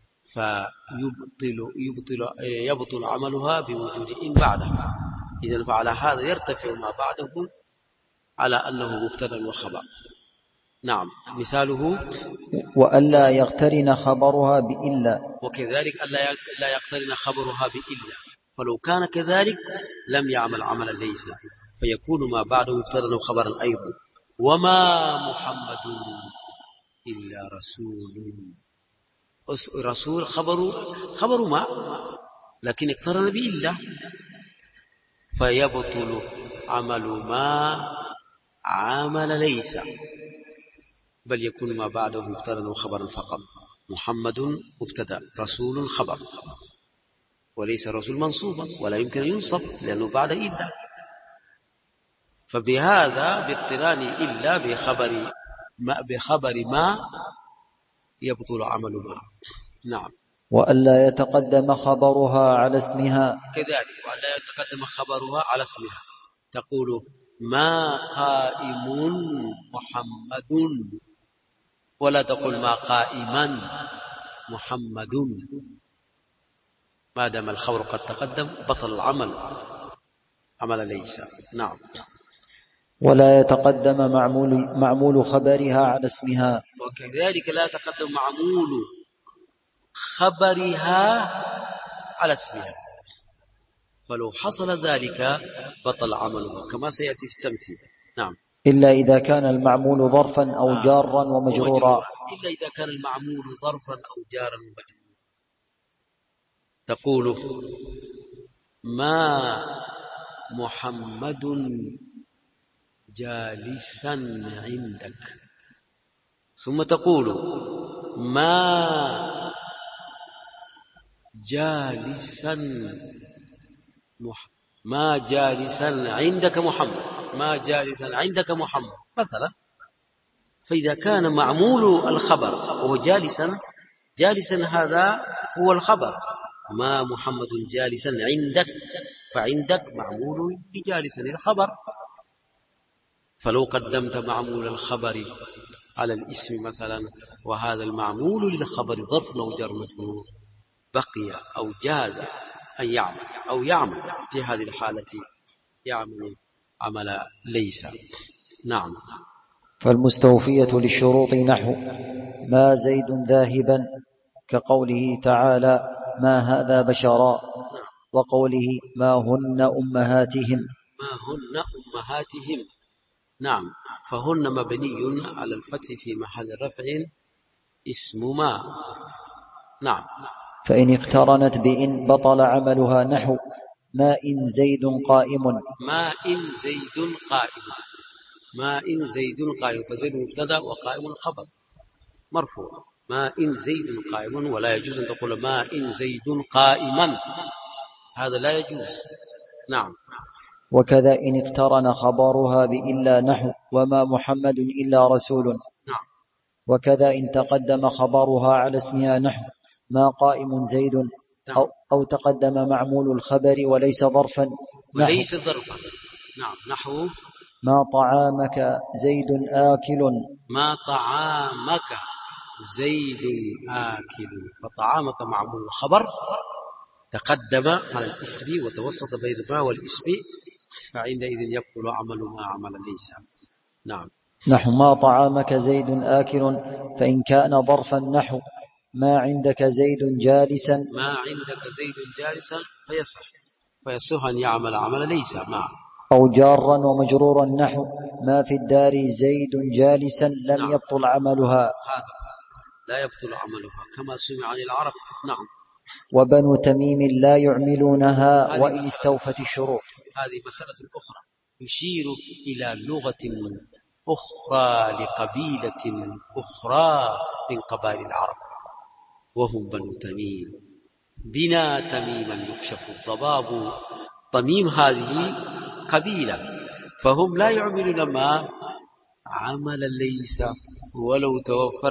يبطل عملها بوجود إن بعده. إذن فعلى هذا يرتفع ما بعده على أنه مبتدأ وخبر. نعم. مثاله: وألا يقترن خبرها بإلا. وكذلك لا يقترن خبرها بإلا، فلو كان كذلك لم يعمل عملا ليس، فيكون ما بعده مبتدأ وخبرا أيضا. وما محمد إلا رسول خبر ما، لكن اقترن بإلا، فيبطل عمل ما عمل ليس، بل يكون ما بعده مبتدأ وخبرا فقط. محمد مبتدأ، رسول خبر، وليس رسول منصوبا ولا يمكن أن ينصب لأنه بعد إلا. فبهذا باقتران إلا بخبر ما يبطل عمل ما. نعم. وألا يتقدم خبرها على اسمها. كذلك، وألا يتقدم خبرها على اسمها. تقول: ما قائم محمد، ولا تقول ما قائما محمد. ما دام الخبر قد تقدم بطل العمل عمل ليس. نعم. ولا يتقدم معمول خبرها على اسمها. وكذلك لا يتقدم معمول خبرها على اسمها، فلو حصل ذلك بطل عمله كما سيأتي في التمثيل. نعم. إلا إذا كان المعمول ظرفا أو جارا ومجرورا. إلا إذا كان المعمول ظرفا أو جارا ومجرورا. تقول: ما محمد جالسا عندك، ثم تقول: ما جالسا عندك محمد، ما جالسا عندك محمد مثلا. فإذا كان معمول الخبر وهو جالسا هذا هو الخبر، ما محمد جالسا عندك، فعندك معمول بجالسا الخبر. فلو قدمت معمول الخبر على الاسم مثلا، وهذا المعمول للخبر ظرف أو جار مجرور، بقي أو جاز أن يعمل في هذه الحالة يعمل عمل ليس. نعم. فالمستوفية للشروط نحو ما زيد ذاهبا، كقوله تعالى: ما هذا بشرا، وقوله: ما هن أمهاتهم. نعم. فهن مبني على الفتح في محل رفع اسم ما. نعم. فإن اقترنت بإن بطل عملها نحو ما إن زيد قائم. فزيد مبتدا وقائم خبر مرفوع. ما إن زيد قائم، ولا يجوز أن تقول ما إن زيد قائما، هذا لا يجوز. نعم. وكذا إن اقترن خبرها بإلا نحو وما محمد إلا رسول. نعم. وكذا إن تقدم خبرها على اسمها نحو ما قائم زيد، أو تقدم معمول الخبر وليس ظرفا. نعم. نحو ما طعامك زيد آكل. فطعامك معمول الخبر تقدم على الاسم وتوسط بين ما والاسم، فعندئذ يبطل عمل ما عمل ليس. نعم. نحو ما طعامك زيد آكل، فإن كان ظرفا نحو ما عندك زيد جالسا، ما عندك زيد جالسا فيصح أن يعمل عمل ليس مع. أو جارا ومجرورا نحو ما في الدار زيد جالسا لم نعم. يبطل عملها. هذا لا يبطل عملها كما سمع عن العرب. نعم. وبنو تميم لا يعملونها وإن استوفت الشروط. هذه مسألة أخرى يشير إلى لغة أخرى لقبيلة أخرى من قبائل العرب، وهم بنو تميم. بنا تميما يكشف الضباب. تميم هذه قبيلة، فهم لا يعملون ما عمل ليس ولو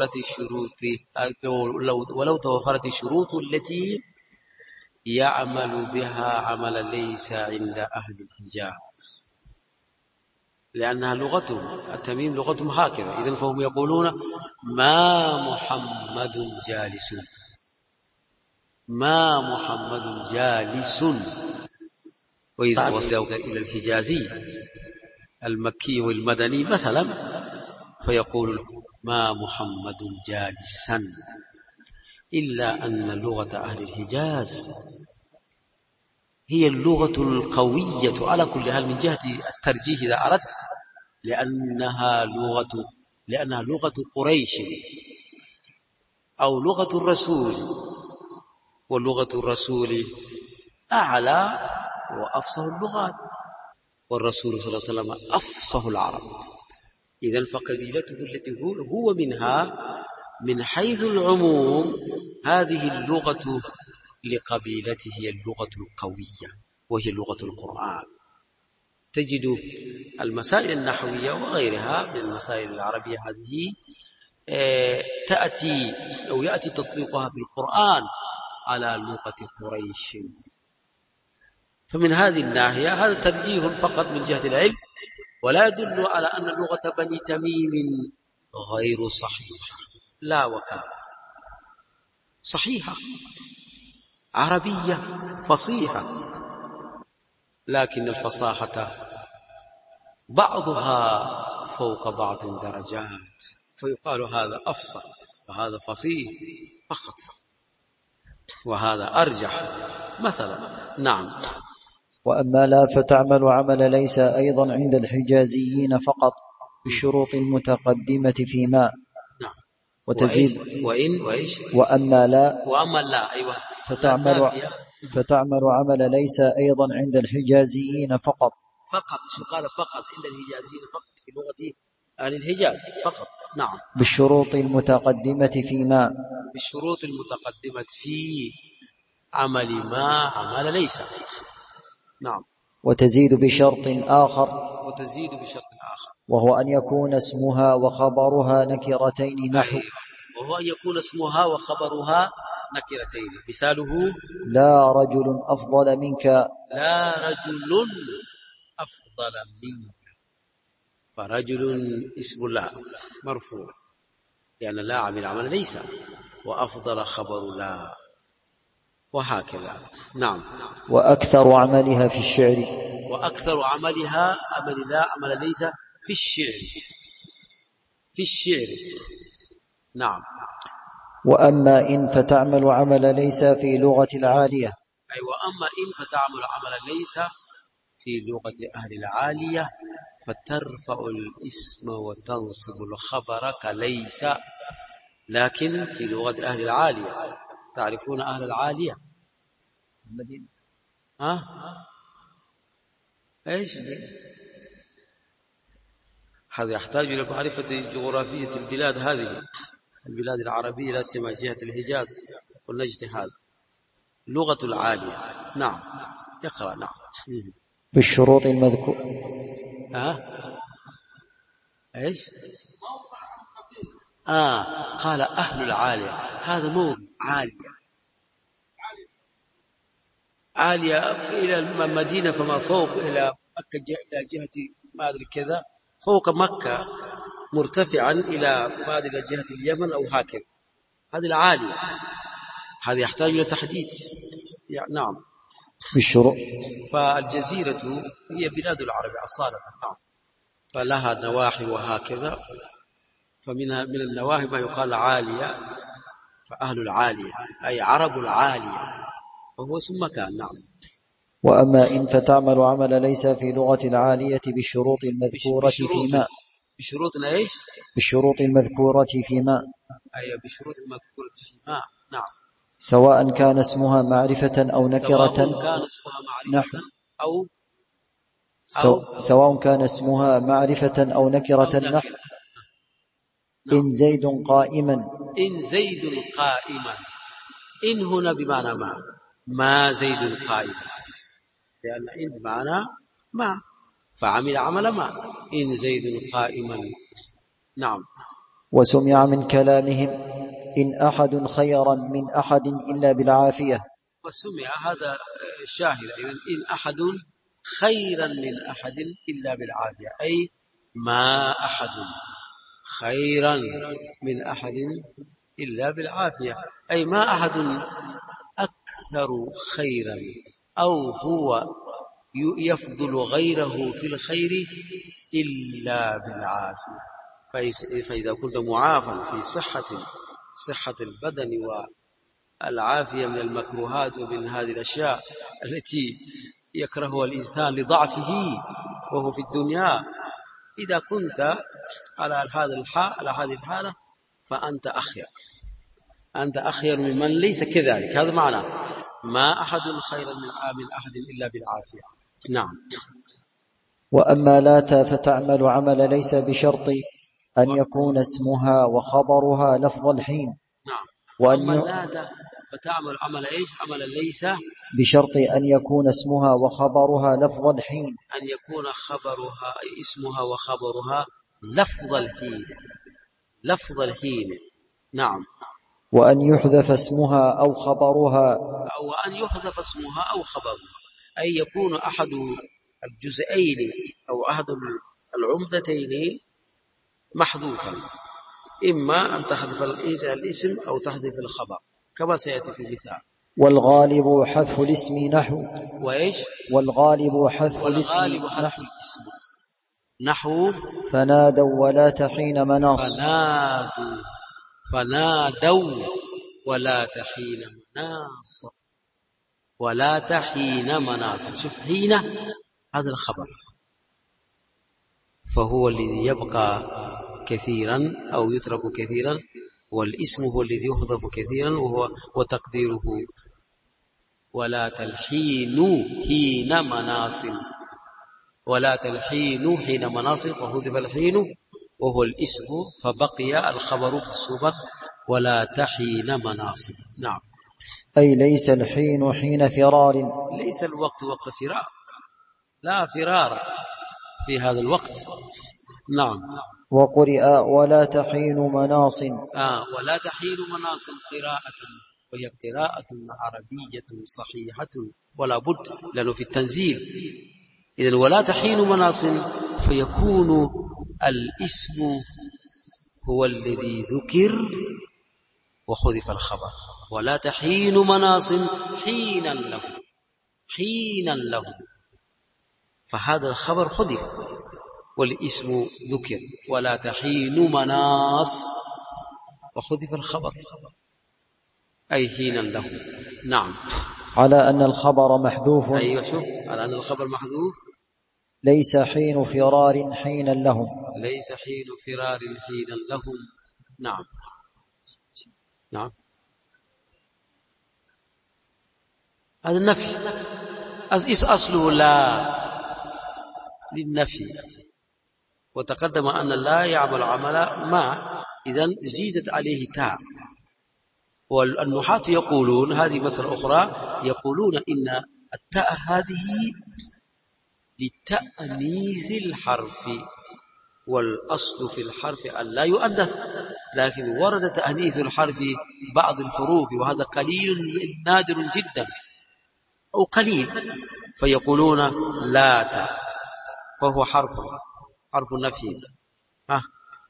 توفرت الشروط التي يعمل بها عمل ليس عند أهل الحجاز، لأنها لغتهم. التميم لغتهم هكذا. إذن فهم يقولون ما محمد جالس، ما محمد جالس. وإذا وصلت إلى الحجازي المكي والمدني مثلا فيقول ما محمد جالسا، إلا أن لغة أهل الحجاز هي اللغة القوية على كل حال من جهة الترجيح إذا أردت، لأنها لغة قريش أو لغة الرسول، ولغة الرسول أعلى وأفصح اللغات، والرسول صلى الله عليه وسلم أفصح العرب. إذن فقبيلته التي هو منها من حيث العموم هذه اللغة لقبيلته هي اللغة القوية، وهي لغة القرآن. تجد المسائل النحوية وغيرها من المسائل العربية هذه تأتي أو يأتي تطبيقها في القرآن على لغة قريش. فمن هذه الناحية هذا ترجيح فقط من جهة العلم، ولا يدل على أن لغة بني تميم غير صحيحة، لا وكذا صحيحة عربية فصيحة، لكن الفصاحة بعضها فوق بعض درجات، فيقال هذا أفصح وهذا فصيح فقط وهذا أرجح مثلا. نعم. وأما لا فتعمل عمل ليس أيضا عند الحجازيين فقط بالشروط المتقدمة فيما. نعم. وتزيد وإيش وأما لا أيوة فتعمل عمل ليس أيضا عند الحجازيين فقط. شو قال فقط عند الحجازيين فقط في لغة أهل الحجاز فقط. نعم. بالشروط المتقدمة فيما. بالشروط المتقدمة في عمل ما عمل ليس. نعم. وتزيد بشرط آخر، وهو أن يكون اسمها وخبرها نكرتين نحو. وهو أن يكون اسمها وخبرها نكرتين. مثاله لا رجل أفضل منك، فرجل اسم الله مرفوع لأن لا عمل ليس، وأفضل خبر لا، وهكذا. نعم. وأكثر عملها في الشعر، وأكثر عملها عمل لا عمل ليس في الشعر. نعم. وأما إن فتعمل عمل ليس في لغة العالية. أي وأما إن فتعمل عمل ليس في لغة أهل العالية فترفع الاسم وتنصب الخبر كليس، لكن في لغة أهل العالية. تعرفون أهل العالية المدينة؟ ايش هذا يحتاج إلى معرفة جغرافية البلاد، هذه البلاد العربية لا سيما جهة الحجاز والنجد. هذا لغة العالية. نعم. يقرأ. نعم. بالشروط المذكور. ايش قال أهل العالية، هذا موضع عالية إلى المدينة فما فوق، إلى مكة إلى جهة ما أدري كذا، فوق مكة مرتفعا إلى ما أدري جهة اليمن أو هكذا. هذه العالية، هذا يحتاج إلى تحديد. نعم بالشروط. فالجزيرة هي بلاد العرب أصالة، نعم، فلها نواحي وهكذا، من النواحي ما يقال عالية، فأهل العالية أي عرب العالية، وهو اسم مكان. نعم. وأما إن فتعمل عمل ليس في لغة العالية بالشروط المذكورة فيما بشروط إيش؟ بالشروط المذكورة فيما أي بشروط المذكورة فيما. نعم. سواء كان اسمها معرفة أو نكرة، سواء كان اسمها معرفة أو نكرة، نحو إن زيد قائما. إن زيد قائما، إن هنا بمعنى ما زيد قائما، لأن إن بمعنى ما، فعمل عمل ما، إن زيد قائما. نعم. وسمع من كلامهم إن أحد خيرا من أحد إلا بالعافية. وسمع هذا شاهد أيضا، إن أحد خيرا من أحد إلا بالعافية، أي ما أحد خيرا من أحد إلا بالعافية، أي ما أحد أكثر خيرا أو هو يفضل غيره في الخير إلا بالعافية. فإذا كنت معافا في صحة البدن والعافية من المكروهات ومن هذه الأشياء التي يكرهها الإنسان لضعفه وهو في الدنيا، إذا كنت على هذه الحالة فأنت أخير ممن ليس كذلك. هذا معنى ما أحد خيرا من أحد إلا بالعافية. نعم. وأما لات فتعمل عمل ليس بشرط أن يكون اسمها وخبرها لفظ الحين. نعم. وأما لات فتعمل عمل إيش؟ عمل ليس بشرط أن يكون اسمها وخبرها لفظ الحين، أن يكون اسمها وخبرها لفظ الحين. نعم. وأن يحذف اسمها أو خبرها، أي يكون أحد الجزئين أو أحد العمدتين محذوفا، إما أن تحذف الاسم أو تحذف الخبر كما سيأتي في المثال. والغالب حذف الاسم نحو وإيش؟ والغالب حذف الاسم نحو فنادوا ولات حين مناص. فنادوا ولات حين مناص. شوف، حين هذا الخبر، فهو الذي يبقى كثيرا أو يترك كثيرا، والاسم هو الذي يحذف كثيرا، وتقديره ولات الحين حين مناص، فحذف الحين وهو الاسم، فبقي الخبر السبق ولات حين مناص. نعم. أي ليس الحين حين فرار، ليس الوقت وقت فرار، لا فرار في هذا الوقت. نعم. وقرئ ولات حين مناص. ولات حين مناص قراءة، وهي قراءة عربية صحيحة ولا بد، لأنه في التنزيل. إذن ولات حين مناص، فيكون الاسم هو الذي ذكر وحذف الخبر. ولات حين مناص حينا له، فهذا الخبر حذف والاسم ذكر. ولات حين مناص وحذف الخبر أي حينا له. نعم. على أن الخبر محذوف. أيوة، شوف، على أن الخبر محذوف. ليس حين فرار حينا لهم. ليس حين فرار حينا لهم. نعم. نعم. هذا النفي أصله لا للنفي، وتقدم أن لا يعمل عمل ما، إذن زيدت عليه تاء. والنحاة يقولون، هذه مسألة أخرى، يقولون إن التاء هذه لتأنيث الحرف، والأصل في الحرف أن لا يؤنث، لكن ورد تأنيث الحرف بعض الحروف، وهذا قليل نادر جدا أو قليل، فيقولون لا تاء، فهو حرف نفي،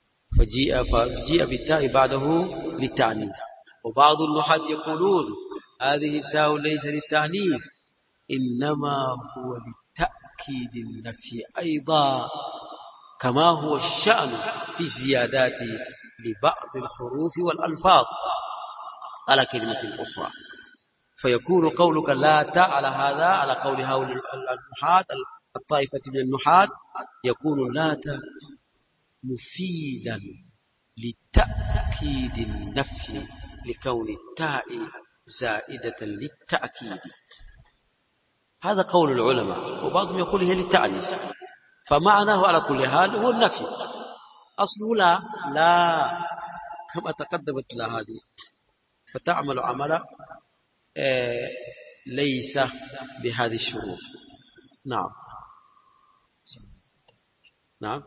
فجيء بالتاء بعده للتأنيث. وبعض النحاة يقولون هذه التاء ليس للتعنيف، إنما هو لتأكيد النفي أيضا، كما هو الشأن في الزيادات لبعض الحروف والألفاظ على كلمة أخرى. فيكون قولك لا تاء على هذا، على قول هؤلاء النحاة الطائفة من النحاة، يكون لا تاء مفيدا لتأكيد النفي لكون التاء زائدة للتأكيد. هذا قول العلماء، وبعضهم يقول هي للتعنيف، فمعناه على كل حال هو النفي. أصله لا كما تقدمت لا هذه، فتعمل عمل ليس بهذه الشروط. نعم نعم.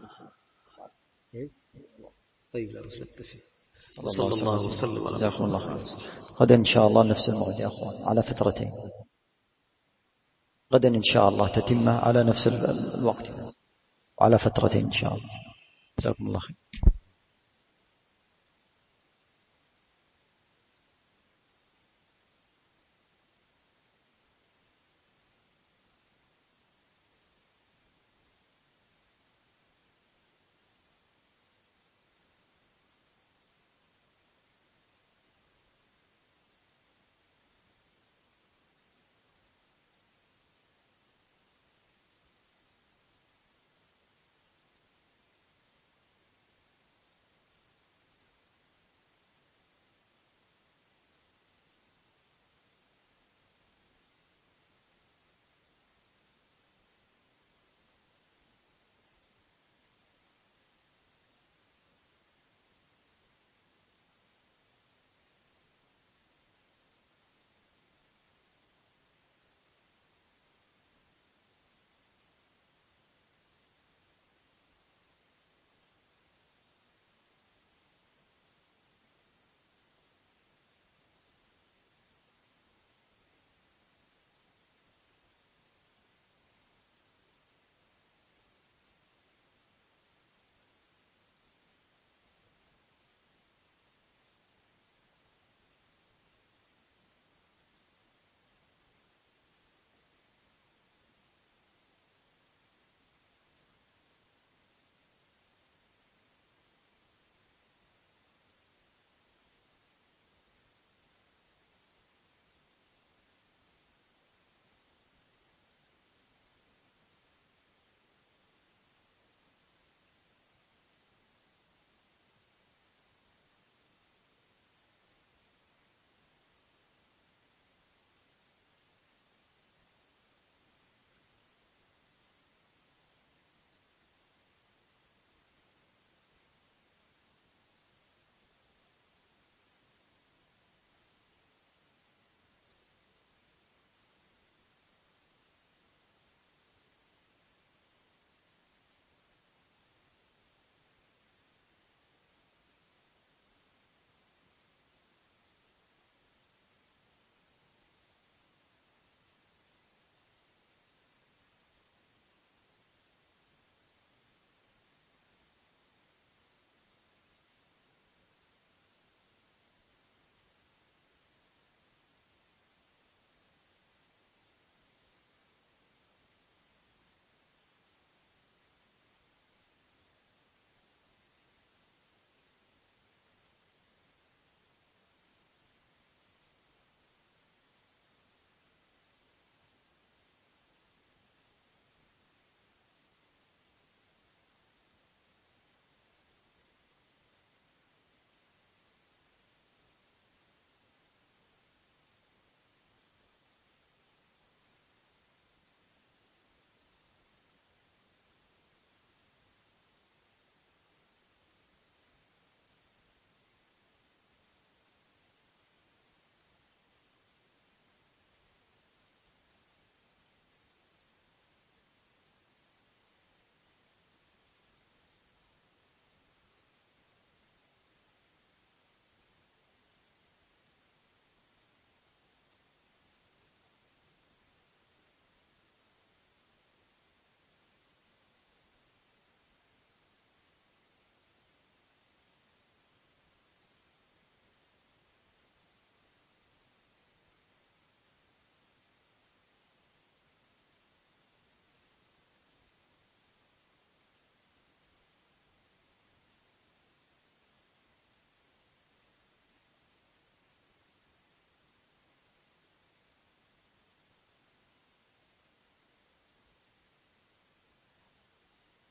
طيب لا بس نكتفي. وصلى الله وسلم على جزاكم الله خير. غدا إن شاء الله نفس الموعد يا أخوان على فترتين، غدا إن شاء الله تتمه على نفس الوقت وعلى فترتين إن شاء الله. جزاكم الله خير.